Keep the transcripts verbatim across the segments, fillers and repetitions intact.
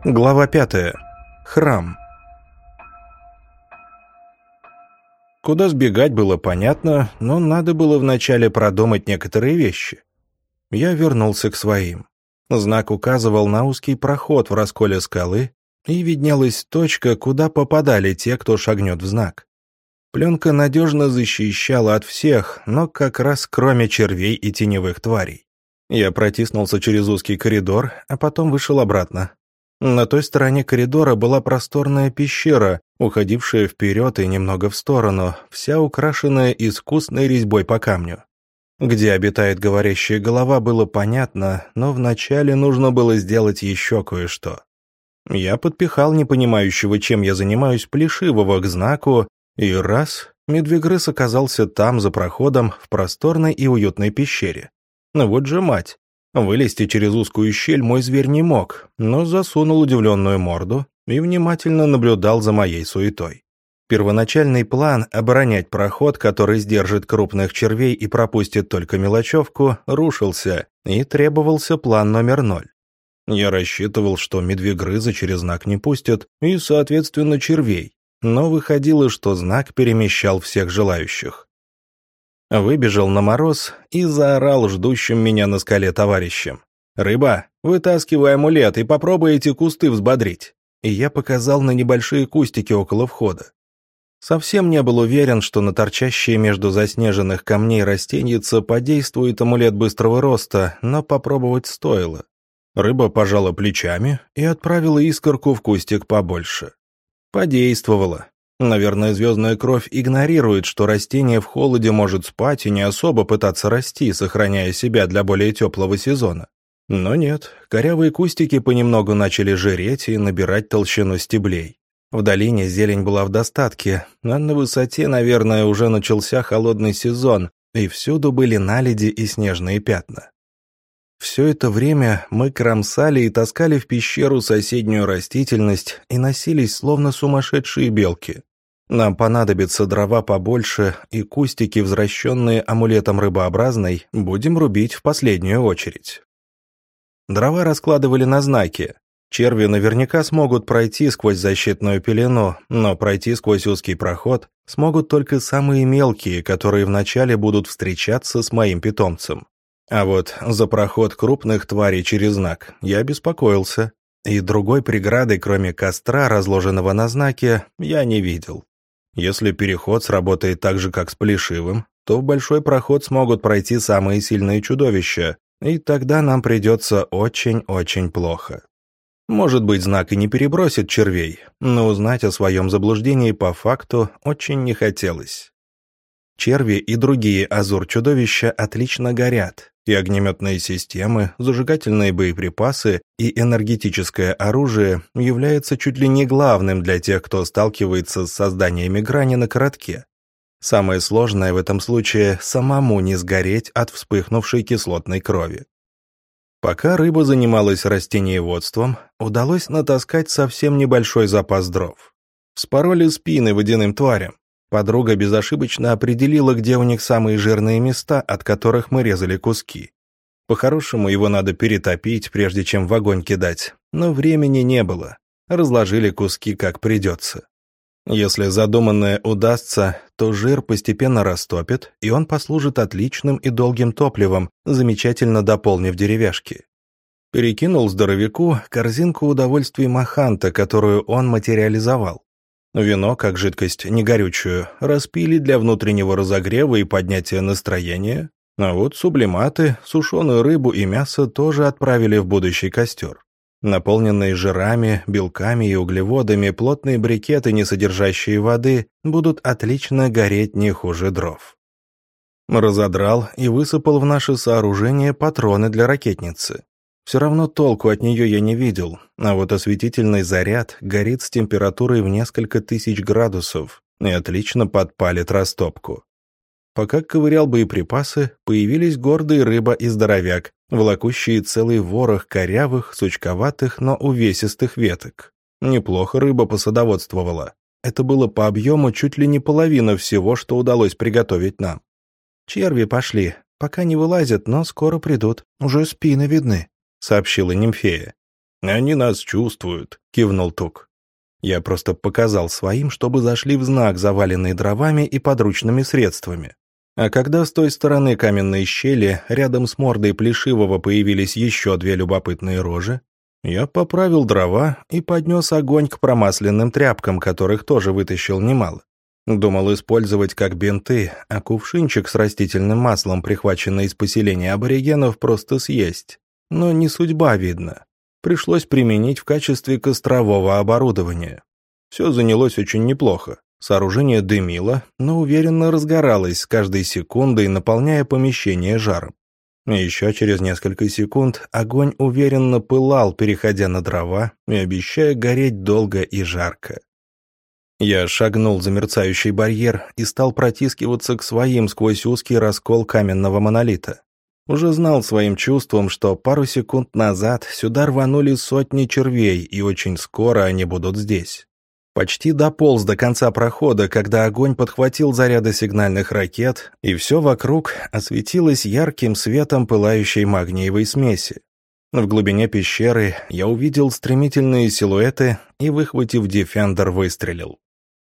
Глава пятая. Храм. Куда сбегать было понятно, но надо было вначале продумать некоторые вещи. Я вернулся к своим. Знак указывал на узкий проход в расколе скалы, и виднелась точка, куда попадали те, кто шагнет в знак. Пленка надежно защищала от всех, но как раз кроме червей и теневых тварей. Я протиснулся через узкий коридор, а потом вышел обратно. На той стороне коридора была просторная пещера, уходившая вперед и немного в сторону, вся украшенная искусной резьбой по камню. Где обитает говорящая голова, было понятно, но вначале нужно было сделать еще кое-что. Я подпихал непонимающего, чем я занимаюсь, плешивого к знаку, и раз, медвегрыз оказался там, за проходом, в просторной и уютной пещере. Ну вот же мать! Вылезти через узкую щель мой зверь не мог, но засунул удивленную морду и внимательно наблюдал за моей суетой. Первоначальный план оборонять проход, который сдержит крупных червей и пропустит только мелочевку, рушился, и требовался план номер ноль. Я рассчитывал, что медвегрыза через знак не пустят, и, соответственно, червей, но выходило, что знак перемещал всех желающих. Выбежал на мороз и заорал ждущим меня на скале товарищам: «Рыба, вытаскивай амулет и попробуй эти кусты взбодрить». И я показал на небольшие кустики около входа. Совсем не был уверен, что на торчащие между заснеженных камней растеньица подействует амулет быстрого роста, но попробовать стоило. Рыба пожала плечами и отправила искорку в кустик побольше. Подействовало. Наверное, звездная кровь игнорирует, что растение в холоде может спать и не особо пытаться расти, сохраняя себя для более теплого сезона. Но нет, корявые кустики понемногу начали жиреть и набирать толщину стеблей. В долине зелень была в достатке, а на высоте, наверное, уже начался холодный сезон, и всюду были наледи и снежные пятна. Все это время мы кромсали и таскали в пещеру соседнюю растительность и носились, словно сумасшедшие белки. Нам понадобится дрова побольше, и кустики, возвращенные амулетом рыбообразной, будем рубить в последнюю очередь. Дрова раскладывали на знаки. Черви наверняка смогут пройти сквозь защитную пелену, но пройти сквозь узкий проход смогут только самые мелкие, которые вначале будут встречаться с моим питомцем. А вот за проход крупных тварей через знак я беспокоился, и другой преграды, кроме костра, разложенного на знаке, я не видел. Если переход сработает так же, как с плешивым, то в большой проход смогут пройти самые сильные чудовища, и тогда нам придется очень-очень плохо. Может быть, знак и не перебросит червей, но узнать о своем заблуждении по факту очень не хотелось. Черви и другие азур-чудовища отлично горят, и огнеметные системы, зажигательные боеприпасы и энергетическое оружие являются чуть ли не главным для тех, кто сталкивается с созданиями грани на коротке. Самое сложное в этом случае — самому не сгореть от вспыхнувшей кислотной крови. Пока рыба занималась растениеводством, удалось натаскать совсем небольшой запас дров. Вспороли спины водяным тварям. Подруга безошибочно определила, где у них самые жирные места, от которых мы резали куски. По-хорошему, его надо перетопить, прежде чем в огонь кидать, но времени не было. Разложили куски как придется. Если задуманное удастся, то жир постепенно растопит, и он послужит отличным и долгим топливом, замечательно дополнив деревяшки. Перекинул здоровяку корзинку удовольствий Маханта, которую он материализовал. Вино, как жидкость негорючую, распили для внутреннего разогрева и поднятия настроения, а вот сублиматы, сушеную рыбу и мясо тоже отправили в будущий костер. Наполненные жирами, белками и углеводами плотные брикеты, не содержащие воды, будут отлично гореть не хуже дров. Разодрал и высыпал в наше сооружение патроны для ракетницы. Все равно толку от нее я не видел, а вот осветительный заряд горит с температурой в несколько тысяч градусов и отлично подпалит растопку. Пока ковырял боеприпасы, появились гордые рыба и здоровяк, волокущие целый ворох корявых, сучковатых, но увесистых веток. Неплохо рыба посадоводствовала. Это было по объему чуть ли не половина всего, что удалось приготовить нам. Черви пошли, пока не вылазят, но скоро придут, уже спины видны. — сообщила нимфея. «Они нас чувствуют», — кивнул Тук. Я просто показал своим, чтобы зашли в знак, заваленный дровами и подручными средствами. А когда с той стороны каменной щели рядом с мордой Плешивого появились еще две любопытные рожи, я поправил дрова и поднес огонь к промасленным тряпкам, которых тоже вытащил немало. Думал использовать как бинты, а кувшинчик с растительным маслом, прихваченный из поселения аборигенов, просто съесть. Но не судьба, видно. Пришлось применить в качестве кострового оборудования. Все занялось очень неплохо. Сооружение дымило, но уверенно разгоралось с каждой секундой, наполняя помещение жаром. Еще через несколько секунд огонь уверенно пылал, переходя на дрова и обещая гореть долго и жарко. Я шагнул за мерцающий барьер и стал протискиваться к своим сквозь узкий раскол каменного монолита. Уже знал своим чувством, что пару секунд назад сюда рванули сотни червей, и очень скоро они будут здесь. Почти дополз до конца прохода, когда огонь подхватил заряды сигнальных ракет, и все вокруг осветилось ярким светом пылающей магниевой смеси. В глубине пещеры я увидел стремительные силуэты и, выхватив дефендер, выстрелил.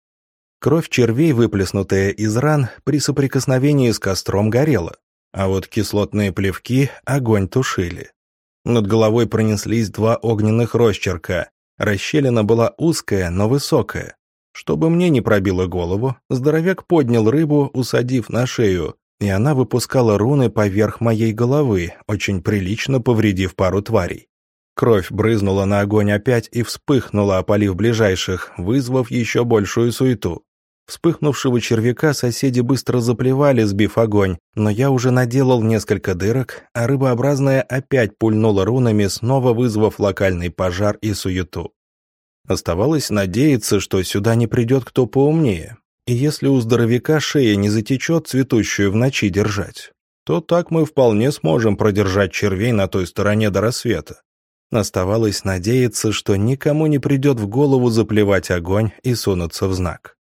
Кровь червей, выплеснутая из ран, при соприкосновении с костром горела, а вот кислотные плевки огонь тушили. Над головой пронеслись два огненных росчерка. Расщелина была узкая, но высокая. Чтобы мне не пробило голову, здоровяк поднял рыбу, усадив на шею, и она выпускала руны поверх моей головы, очень прилично повредив пару тварей. Кровь брызнула на огонь опять и вспыхнула, опалив ближайших, вызвав еще большую суету. Вспыхнувшего червяка соседи быстро заплевали, сбив огонь, но я уже наделал несколько дырок, а рыбообразная опять пульнула рунами, снова вызвав локальный пожар и суету. Оставалось надеяться, что сюда не придет кто поумнее, и если у здоровяка шея не затечет цветущую в ночи держать, то так мы вполне сможем продержать червей на той стороне до рассвета. Оставалось надеяться, что никому не придет в голову заплевать огонь и сунуться в знак.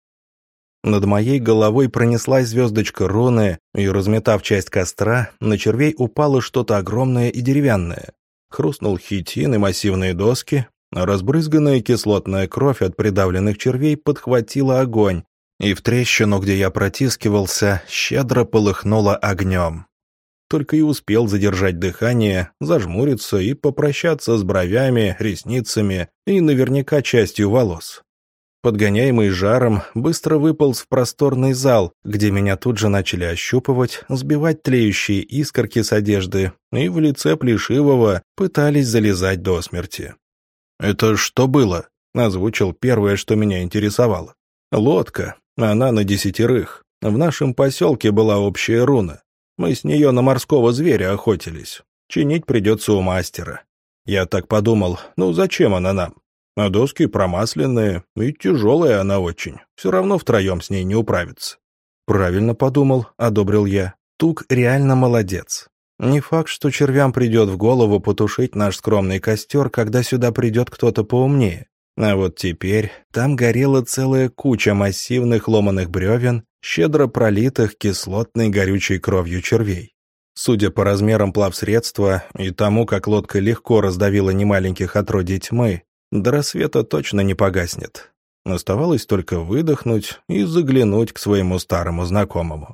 Над моей головой пронеслась звездочка руны, и, разметав часть костра, на червей упало что-то огромное и деревянное. Хрустнул хитин и массивные доски, а разбрызганная кислотная кровь от придавленных червей подхватила огонь, и в трещину, где я протискивался, щедро полыхнуло огнем. Только и успел задержать дыхание, зажмуриться и попрощаться с бровями, ресницами и наверняка частью волос. Подгоняемый жаром, быстро выполз в просторный зал, где меня тут же начали ощупывать, сбивать тлеющие искорки с одежды, и в лице Плешивого пытались залезать до смерти. «Это что было?» — озвучил первое, что меня интересовало. «Лодка. Она на десятерых. В нашем поселке была общая руна. Мы с нее на морского зверя охотились. Чинить придется у мастера. Я так подумал, ну зачем она нам? А доски промасленные, и тяжелая она очень. Все равно втроем с ней не управиться». «Правильно подумал», — одобрил я. «Тук реально молодец. Не факт, что червям придет в голову потушить наш скромный костер, когда сюда придет кто-то поумнее. А вот теперь там горела целая куча массивных ломаных бревен, щедро пролитых кислотной горючей кровью червей. Судя по размерам плавсредства и тому, как лодка легко раздавила немаленьких отродий тьмы, до рассвета точно не погаснет. Оставалось только выдохнуть и заглянуть к своему старому знакомому.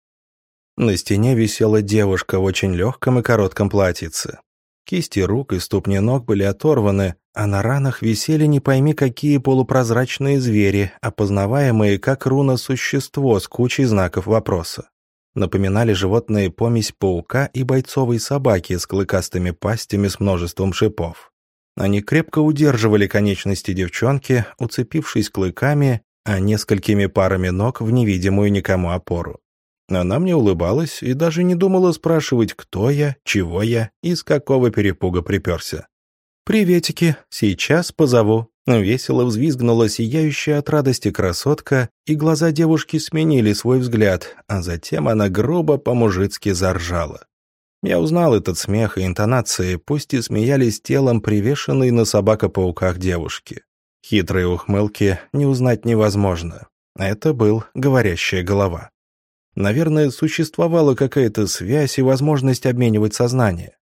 На стене висела девушка в очень легком и коротком платьице. Кисти рук и ступни ног были оторваны, а на ранах висели не пойми какие полупрозрачные звери, опознаваемые как руна-существо с кучей знаков вопроса. Напоминали животные помесь паука и бойцовой собаки с клыкастыми пастями с множеством шипов. Они крепко удерживали конечности девчонки, уцепившись клыками, а несколькими парами ног в невидимую никому опору. Она мне улыбалась и даже не думала спрашивать, кто я, чего я и с какого перепуга приперся. «Приветики, сейчас позову», — весело взвизгнула сияющая от радости красотка, и глаза девушки сменили свой взгляд, а затем она грубо по-мужицки заржала. Я узнал этот смех и интонации, пусть и смеялись телом привешенной на собака-пауках девушки. Хитрые ухмылки не узнать невозможно. Это был говорящая голова. Наверное, существовала какая-то связь и возможность обменивать сознание.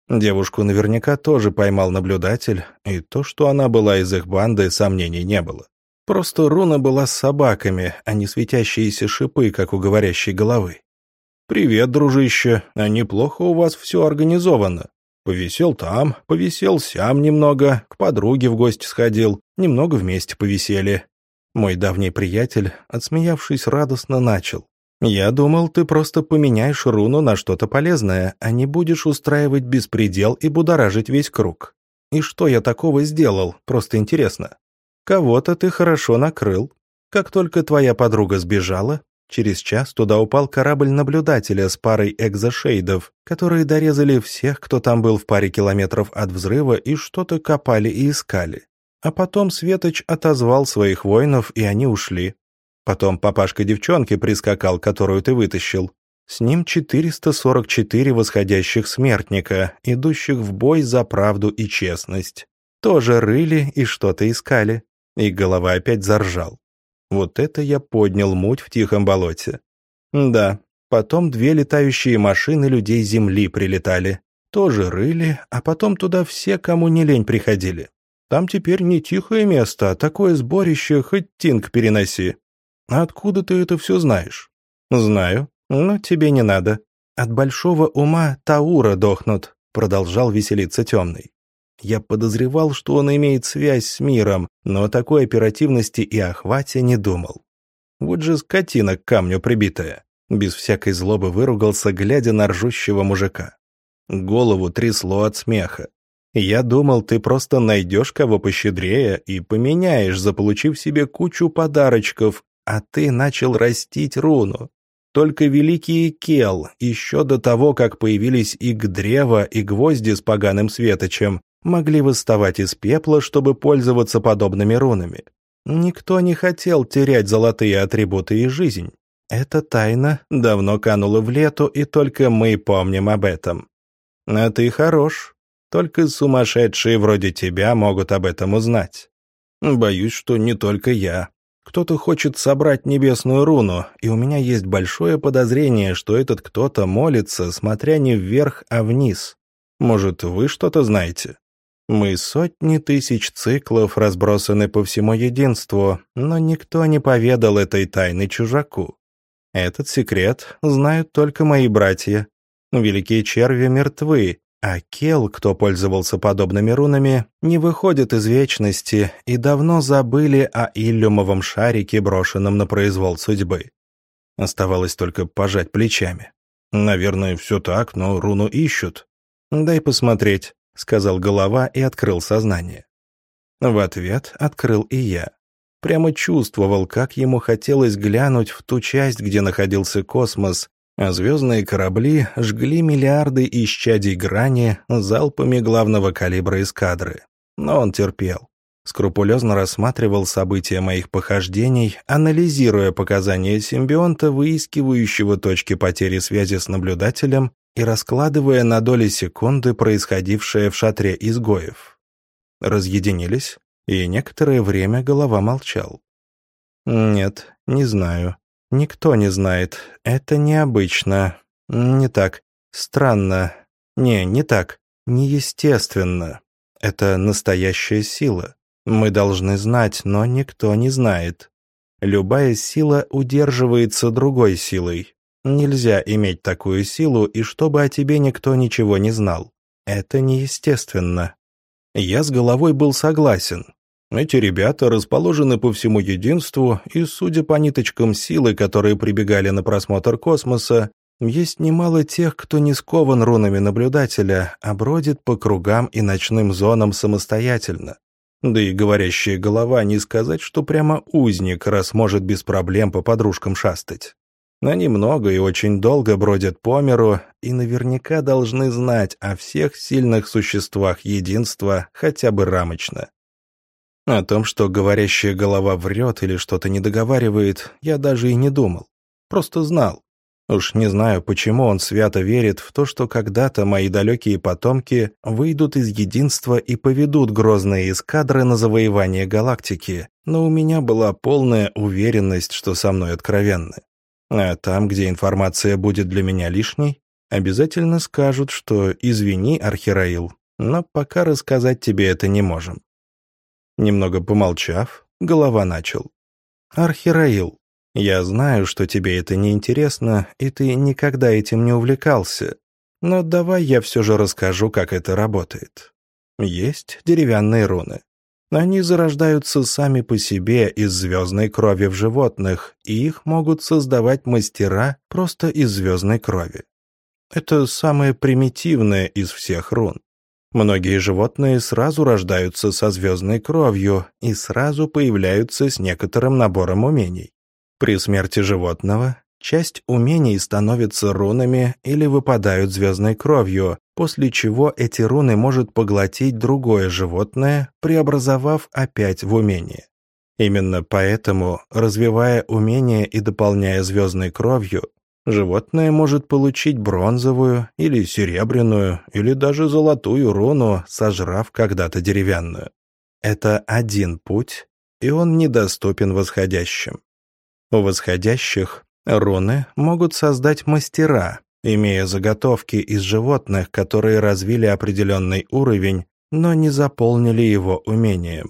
Девушку наверняка тоже поймал наблюдатель, и то, что она была из их банды, сомнений не было. Просто руна была с собаками, а не светящиеся шипы, как у говорящей головы. «Привет, дружище, а неплохо у вас все организовано. Повисел там, повисел сям немного, к подруге в гости сходил, немного вместе повисели». Мой давний приятель, отсмеявшись, радостно начал. «Я думал, ты просто поменяешь руну на что-то полезное, а не будешь устраивать беспредел и будоражить весь круг. И что я такого сделал, просто интересно. Кого-то ты хорошо накрыл. Как только твоя подруга сбежала, через час туда упал корабль наблюдателя с парой экзошейдов, которые дорезали всех, кто там был в паре километров от взрыва, и что-то копали и искали. А потом Светоч отозвал своих воинов, и они ушли. Потом папашка девчонки прискакал, которую ты вытащил. С ним четыреста сорок четыре восходящих смертника, идущих в бой за правду и честность. Тоже рыли и что-то искали». И голова опять заржал. Вот это я поднял муть в тихом болоте. Да, потом две летающие машины людей Земли прилетали. Тоже рыли, а потом туда все, кому не лень, приходили. Там теперь не тихое место, а такое сборище, хоть тинг переноси. А откуда ты это все знаешь? Знаю, но тебе не надо. От большого ума Таура дохнут, продолжал веселиться Темный. Я подозревал, что он имеет связь с миром, но о такой оперативности и охвате не думал. Вот же скотина к камню прибитая. Без всякой злобы выругался, глядя на ржущего мужика. Голову трясло от смеха. Я думал, ты просто найдешь кого пощедрее и поменяешь, заполучив себе кучу подарочков, а ты начал растить руну. Только великий Кел, еще до того, как появились и Гдрева, и гвозди с поганым светочем, могли восставать из пепла, чтобы пользоваться подобными рунами. Никто не хотел терять золотые атрибуты и жизнь. Эта тайна давно канула в лету, и только мы помним об этом. А ты хорош. Только сумасшедшие вроде тебя могут об этом узнать. Боюсь, что не только я. Кто-то хочет собрать небесную руну, и у меня есть большое подозрение, что этот кто-то молится, смотря не вверх, а вниз. Может, вы что-то знаете? Мы сотни тысяч циклов разбросаны по всему единству, но никто не поведал этой тайны чужаку. Этот секрет знают только мои братья. Великие черви мертвы, а Кел, кто пользовался подобными рунами, не выходит из вечности и давно забыли о иллюмовом шарике, брошенном на произвол судьбы. Оставалось только пожать плечами. Наверное, все так, но руну ищут. «Дай посмотреть», — сказал голова и открыл сознание. В ответ открыл и я. Прямо чувствовал, как ему хотелось глянуть в ту часть, где находился космос, а звездные корабли жгли миллиарды исчадий грани залпами главного калибра эскадры. Но он терпел. Скрупулезно рассматривал события моих похождений, анализируя показания симбионта, выискивающего точки потери связи с наблюдателем, и раскладывая на доли секунды происходившее в шатре изгоев. Разъединились, и некоторое время голова молчал. «Нет, не знаю. Никто не знает. Это необычно. Не так. Странно. Не, не так. Неестественно. Это настоящая сила. Мы должны знать, но никто не знает. Любая сила удерживается другой силой. Нельзя иметь такую силу, и чтобы о тебе никто ничего не знал. Это неестественно». Я с головой был согласен. Эти ребята расположены по всему единству, и, судя по ниточкам силы, которые прибегали на просмотр космоса, есть немало тех, кто не скован рунами наблюдателя, а бродит по кругам и ночным зонам самостоятельно. Да и говорящая голова не сказать, что прямо узник, раз может без проблем по подружкам шастать. Они много и очень долго бродят по миру, и наверняка должны знать о всех сильных существах единства хотя бы рамочно. О том, что говорящая голова врет или что-то недоговаривает, я даже и не думал. Просто знал. Уж не знаю, почему он свято верит в то, что когда-то мои далекие потомки выйдут из единства и поведут грозные эскадры на завоевание галактики, но у меня была полная уверенность, что со мной откровенны. А там, где информация будет для меня лишней, обязательно скажут, что «извини, Архираил, но пока рассказать тебе это не можем». Немного помолчав, голова начал. «Архираил, я знаю, что тебе это не интересно, и ты никогда этим не увлекался, но давай я все же расскажу, как это работает. Есть деревянные руны. Они зарождаются сами по себе из звездной крови в животных, и их могут создавать мастера просто из звездной крови. Это самое примитивное из всех рун. Многие животные сразу рождаются со звездной кровью и сразу появляются с некоторым набором умений. При смерти животного часть умений становятся рунами или выпадают звездной кровью, после чего эти руны может поглотить другое животное, преобразовав опять в умение. Именно поэтому, развивая умение и дополняя звездной кровью, животное может получить бронзовую или серебряную или даже золотую руну, сожрав когда-то деревянную. Это один путь, и он недоступен восходящим. У восходящих руны могут создать мастера, имея заготовки из животных, которые развили определенный уровень, но не заполнили его умением.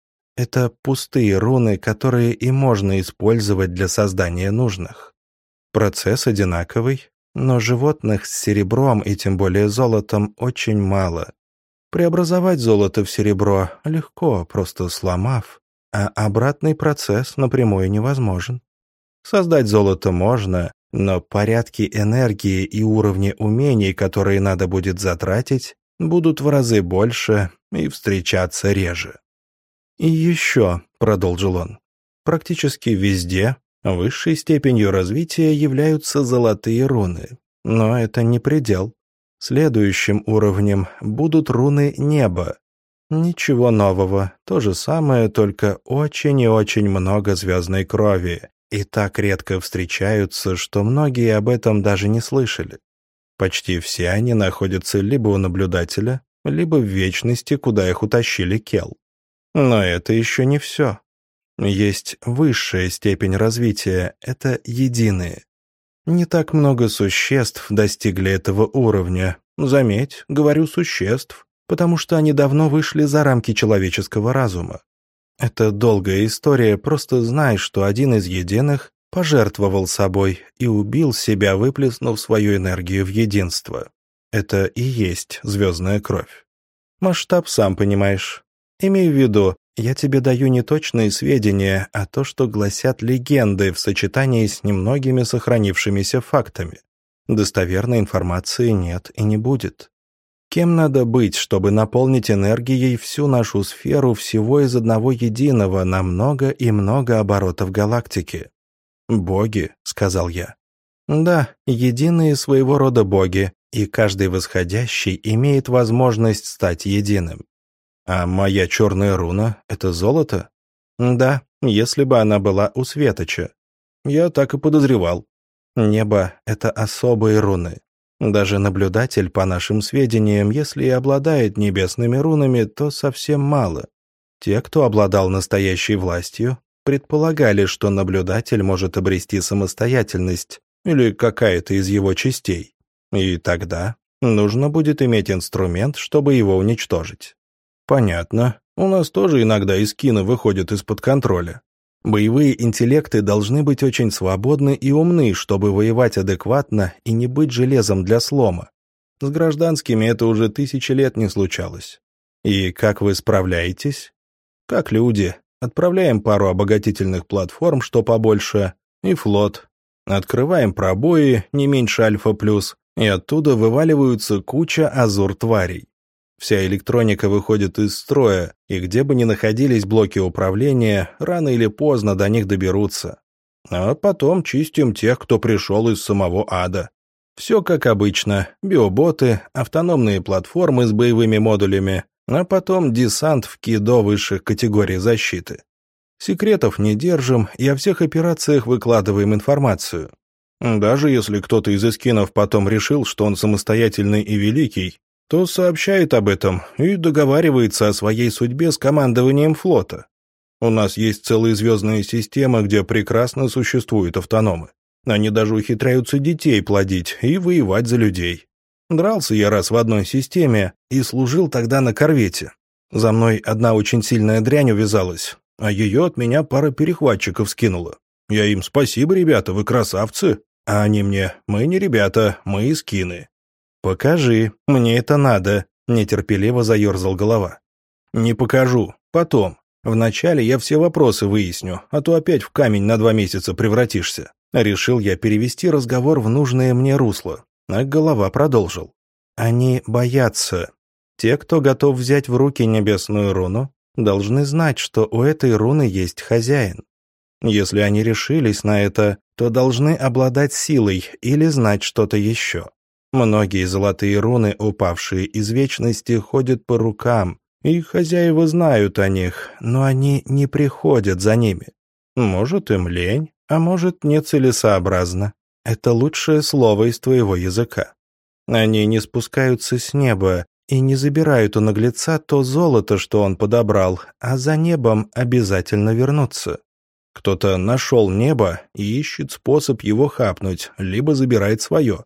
Это пустые руны, которые и можно использовать для создания нужных. Процесс одинаковый, но животных с серебром и тем более золотом очень мало. Преобразовать золото в серебро легко, просто сломав, а обратный процесс напрямую невозможен. Создать золото можно, но порядки энергии и уровни умений, которые надо будет затратить, будут в разы больше и встречаться реже. «И еще», — продолжил он, — «практически везде высшей степенью развития являются золотые руны, но это не предел. Следующим уровнем будут руны неба. Ничего нового, то же самое, только очень и очень много звездной крови, и так редко встречаются, что многие об этом даже не слышали. Почти все они находятся либо у наблюдателя, либо в вечности, куда их утащили Кел. Но это еще не все. Есть высшая степень развития, это единые. Не так много существ достигли этого уровня. Заметь, говорю существ, потому что они давно вышли за рамки человеческого разума. Это долгая история, просто знай, что один из единых пожертвовал собой и убил себя, выплеснув свою энергию в единство. Это и есть звездная кровь. Масштаб сам понимаешь. Имей в виду, я тебе даю не точные сведения, а то, что гласят легенды в сочетании с немногими сохранившимися фактами. Достоверной информации нет и не будет. Кем надо быть, чтобы наполнить энергией всю нашу сферу всего из одного единого на много и много оборотов галактики? «Боги», — сказал я. «Да, единые своего рода боги, и каждый восходящий имеет возможность стать единым. А моя черная руна — это золото? Да, если бы она была у Светоча. Я так и подозревал. Небо — это особые руны. Даже наблюдатель, по нашим сведениям, если и обладает небесными рунами, то совсем мало. Те, кто обладал настоящей властью, предполагали, что наблюдатель может обрести самостоятельность или какая-то из его частей. И тогда нужно будет иметь инструмент, чтобы его уничтожить. Понятно. У нас тоже иногда эскины выходят из-под контроля. Боевые интеллекты должны быть очень свободны и умны, чтобы воевать адекватно и не быть железом для слома. С гражданскими это уже тысячи лет не случалось. И как вы справляетесь? Как люди. Отправляем пару обогатительных платформ, что побольше, и флот. Открываем пробои, не меньше Альфа плюс, и оттуда вываливаются куча азур-тварей. Вся электроника выходит из строя, и где бы ни находились блоки управления, рано или поздно до них доберутся. А потом чистим тех, кто пришел из самого ада. Все как обычно. Биоботы, автономные платформы с боевыми модулями, а потом десант в кидо высших категорий защиты. Секретов не держим, и о всех операциях выкладываем информацию. Даже если кто-то из эскинов потом решил, что он самостоятельный и великий, то сообщает об этом и договаривается о своей судьбе с командованием флота. У нас есть целая звездная система, где прекрасно существуют автономы. Они даже ухитряются детей плодить и воевать за людей. Дрался я раз в одной системе и служил тогда на корвете. За мной одна очень сильная дрянь увязалась, а ее от меня пара перехватчиков скинула. Я им: спасибо, ребята, вы красавцы. А они мне: мы не ребята, мы скины. Покажи, мне это надо, нетерпеливо заерзал голова. Не покажу, потом. Вначале я все вопросы выясню, а то опять в камень на два месяца превратишься. Решил я перевести разговор в нужное мне русло, а голова продолжил. Они боятся. Те, кто готов взять в руки небесную руну, должны знать, что у этой руны есть хозяин. Если они решились на это, то должны обладать силой или знать что-то еще. Многие золотые руны, упавшие из вечности, ходят по рукам, и хозяева знают о них, но они не приходят за ними. Может, им лень, а может, нецелесообразно. Это лучшее слово из твоего языка. Они не спускаются с неба и не забирают у наглеца то золото, что он подобрал, а за небом обязательно вернутся. Кто-то нашел небо и ищет способ его хапнуть, либо забирает свое.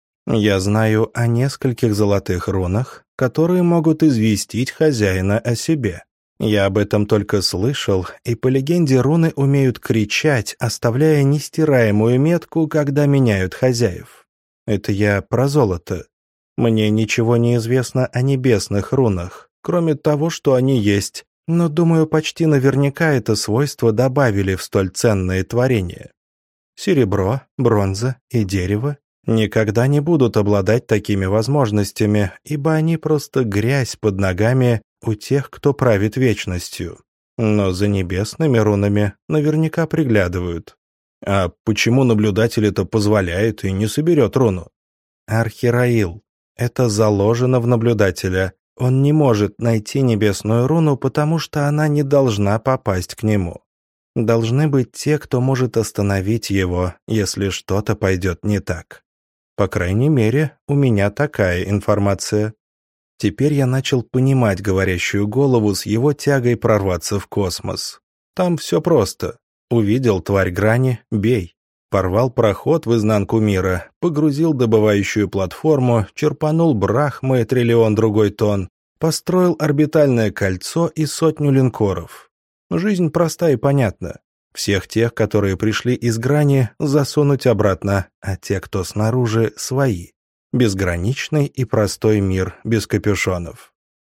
Я знаю о нескольких золотых рунах, которые могут известить хозяина о себе. Я об этом только слышал, и по легенде руны умеют кричать, оставляя нестираемую метку, когда меняют хозяев. Это я про золото. Мне ничего не известно о небесных рунах, кроме того, что они есть, но, думаю, почти наверняка это свойство добавили в столь ценное творение. Серебро, бронза и дерево никогда не будут обладать такими возможностями, ибо они просто грязь под ногами у тех, кто правит вечностью. Но за небесными рунами наверняка приглядывают. А почему наблюдатель это позволяет и не соберет руну? Архираил. Это заложено в наблюдателя. Он не может найти небесную руну, потому что она не должна попасть к нему. Должны быть те, кто может остановить его, если что-то пойдет не так. По крайней мере, у меня такая информация. Теперь я начал понимать говорящую голову с его тягой прорваться в космос. Там все просто. Увидел тварь грани — бей. Порвал проход в изнанку мира, погрузил добывающую платформу, черпанул брахмы триллион другой тонн, построил орбитальное кольцо и сотню линкоров. Жизнь проста и понятна. Всех тех, которые пришли из грани, засунуть обратно, а те, кто снаружи, свои. Безграничный и простой мир без капюшонов.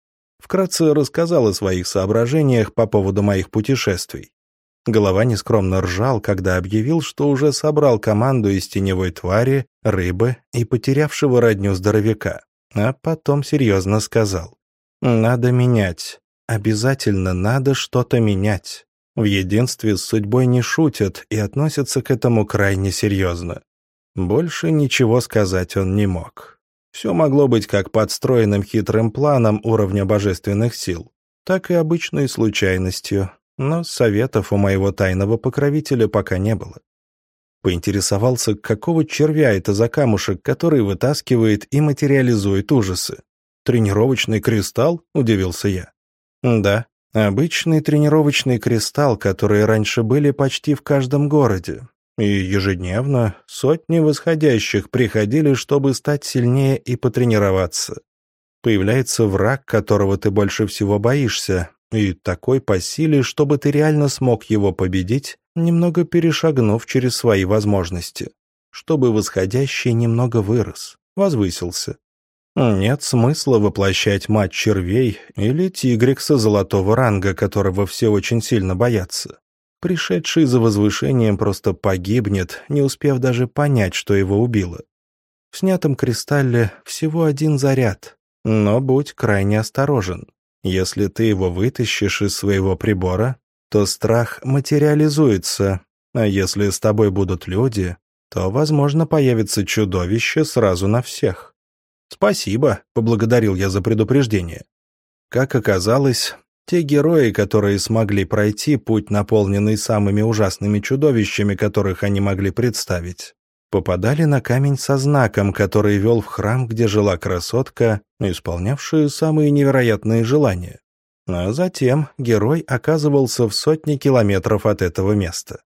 Вкратце рассказал о своих соображениях по поводу моих путешествий. Голова нескромно ржал, когда объявил, что уже собрал команду из теневой твари, рыбы и потерявшего родню здоровяка, а потом серьезно сказал. «Надо менять. Обязательно надо что-то менять. В единстве с судьбой не шутят и относятся к этому крайне серьезно». Больше ничего сказать он не мог. Все могло быть как подстроенным хитрым планом уровня божественных сил, так и обычной случайностью, но советов у моего тайного покровителя пока не было. Поинтересовался, какого червя это за камушек, который вытаскивает и материализует ужасы. «Тренировочный кристалл?» — удивился я. «Да, обычный тренировочный кристалл, которые раньше были почти в каждом городе. И ежедневно сотни восходящих приходили, чтобы стать сильнее и потренироваться. Появляется враг, которого ты больше всего боишься, и такой по силе, чтобы ты реально смог его победить, немного перешагнув через свои возможности, чтобы восходящий немного вырос, возвысился. Нет смысла воплощать мать червей или тигрикса золотого ранга, которого все очень сильно боятся. Пришедший за возвышением просто погибнет, не успев даже понять, что его убило. В снятом кристалле всего один заряд, но будь крайне осторожен. Если ты его вытащишь из своего прибора, то страх материализуется, а если с тобой будут люди, то, возможно, появится чудовище сразу на всех. «Спасибо», — поблагодарил я за предупреждение. Как оказалось, те герои, которые смогли пройти путь, наполненный самыми ужасными чудовищами, которых они могли представить, попадали на камень со знаком, который вел в храм, где жила красотка, исполнявшая самые невероятные желания. А затем герой оказывался в сотне километров от этого места.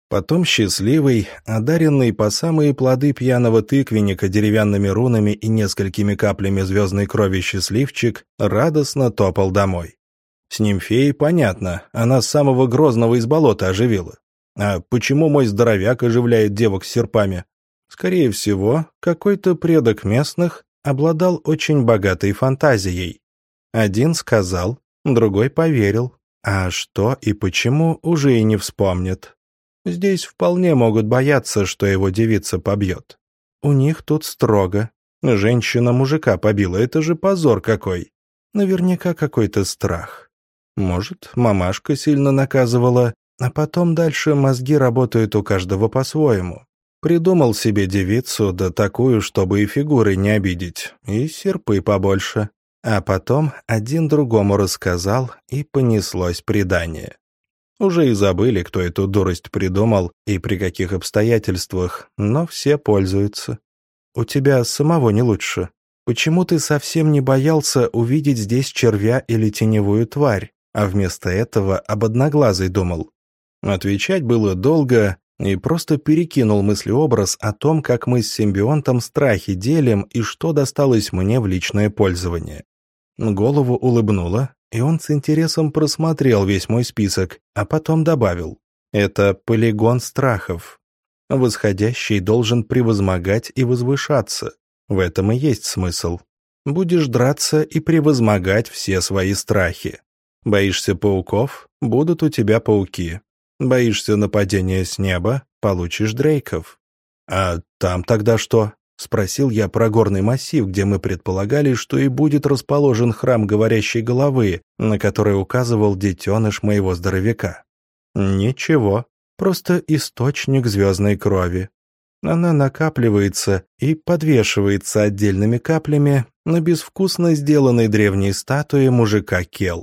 Потом счастливый, одаренный по самые плоды пьяного тыквенника деревянными рунами и несколькими каплями звездной крови счастливчик радостно топал домой. С нимфеей понятно, она самого Грозного из болота оживила. А почему мой здоровяк оживляет девок с серпами? Скорее всего, какой-то предок местных обладал очень богатой фантазией. Один сказал, другой поверил, а что и почему уже и не вспомнит. Здесь вполне могут бояться, что его девица побьет. У них тут строго. Женщина мужика побила, это же позор какой. Наверняка какой-то страх. Может, мамашка сильно наказывала, а потом дальше мозги работают у каждого по-своему. Придумал себе девицу, да такую, чтобы и фигурой не обидеть, и серпы побольше. А потом один другому рассказал, и понеслось предание. Уже и забыли, кто эту дурость придумал и при каких обстоятельствах, но все пользуются. У тебя самого не лучше. Почему ты совсем не боялся увидеть здесь червя или теневую тварь, а вместо этого об одноглазой думал? Отвечать было долго, и просто перекинул мыслеобраз о том, как мы с симбионтом страхи делим и что досталось мне в личное пользование. Голову улыбнуло, и он с интересом просмотрел весь мой список, а потом добавил: «Это полигон страхов. Восходящий должен превозмогать и возвышаться. В этом и есть смысл. Будешь драться и превозмогать все свои страхи. Боишься пауков? Будут у тебя пауки. Боишься нападения с неба? Получишь дрейков. А там тогда что?» — спросил я про горный массив, где мы предполагали, что и будет расположен храм говорящей головы, на который указывал детеныш моего здоровяка. «Ничего, просто источник звездной крови. Она накапливается и подвешивается отдельными каплями на безвкусно сделанной древней статуе мужика Кел.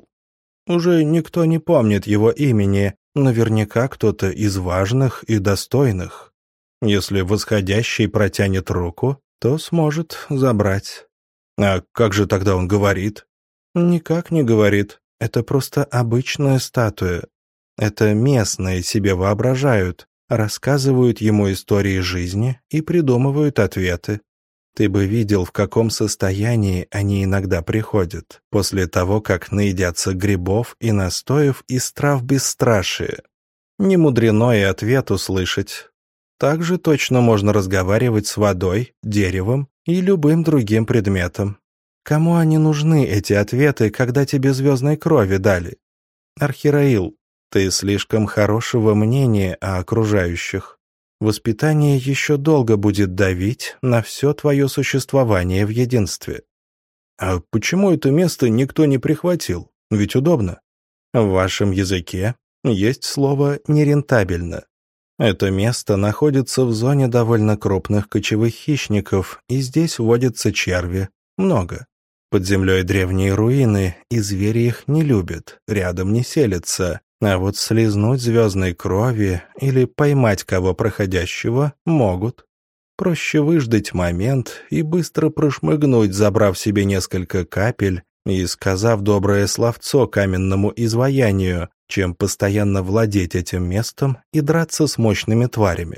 Уже никто не помнит его имени, наверняка кто-то из важных и достойных. Если восходящий протянет руку, то сможет забрать». «А как же тогда он говорит?» «Никак не говорит. Это просто обычная статуя. Это местные себе воображают, рассказывают ему истории жизни и придумывают ответы. Ты бы видел, в каком состоянии они иногда приходят, после того, как наедятся грибов и настоев из трав бесстрашия. Не мудрено и ответ услышать. Также точно можно разговаривать с водой, деревом и любым другим предметом. Кому они нужны, эти ответы, когда тебе звездной крови дали? Архираил, ты слишком хорошего мнения о окружающих. Воспитание еще долго будет давить на все твое существование в единстве». «А почему это место никто не прихватил? Ведь удобно». «В вашем языке есть слово «нерентабельно». Это место находится в зоне довольно крупных кочевых хищников, и здесь водятся черви. Много. Под землей древние руины, и звери их не любят, рядом не селятся. А вот слизнуть звездной крови или поймать кого проходящего могут. Проще выждать момент и быстро прошмыгнуть, забрав себе несколько капель и сказав доброе словцо каменному изваянию, чем постоянно владеть этим местом и драться с мощными тварями.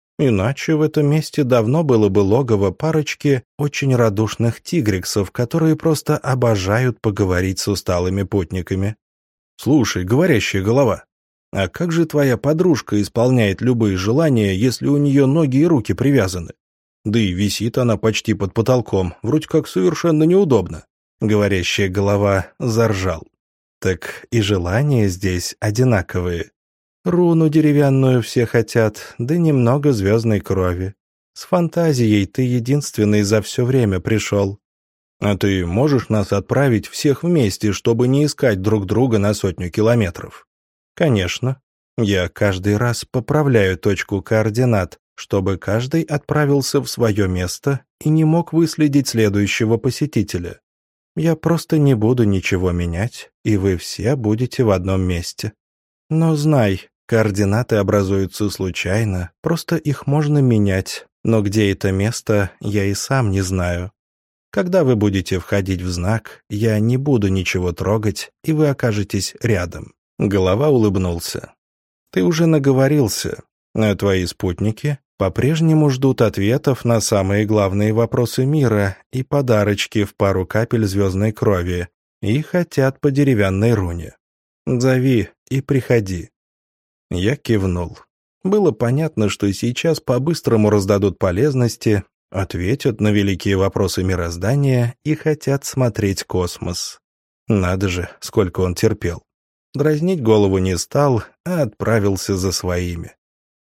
Иначе в этом месте давно было бы логово парочки очень радушных тигриксов, которые просто обожают поговорить с усталыми путниками. «Слушай, говорящая голова, а как же твоя подружка исполняет любые желания, если у нее ноги и руки привязаны? Да и висит она почти под потолком, вроде как совершенно неудобно». Говорящая голова заржал. «Так и желания здесь одинаковые. Руну деревянную все хотят, да немного звездной крови. С фантазией ты единственный за все время пришел. А ты можешь нас отправить всех вместе, чтобы не искать друг друга на сотню километров?» «Конечно. Я каждый раз поправляю точку координат, чтобы каждый отправился в свое место и не мог выследить следующего посетителя. Я просто не буду ничего менять, и вы все будете в одном месте. Но знай, координаты образуются случайно, просто их можно менять, но где это место, я и сам не знаю. Когда вы будете входить в знак, я не буду ничего трогать, и вы окажетесь рядом». Голова улыбнулся. «Ты уже наговорился. А твои спутники по-прежнему ждут ответов на самые главные вопросы мира и подарочки в пару капель звездной крови и хотят по деревянной руне. Зови и приходи». Я кивнул. Было понятно, что сейчас по-быстрому раздадут полезности, ответят на великие вопросы мироздания и хотят смотреть космос. Надо же, сколько он терпел. Дразнить голову не стал, а отправился за своими.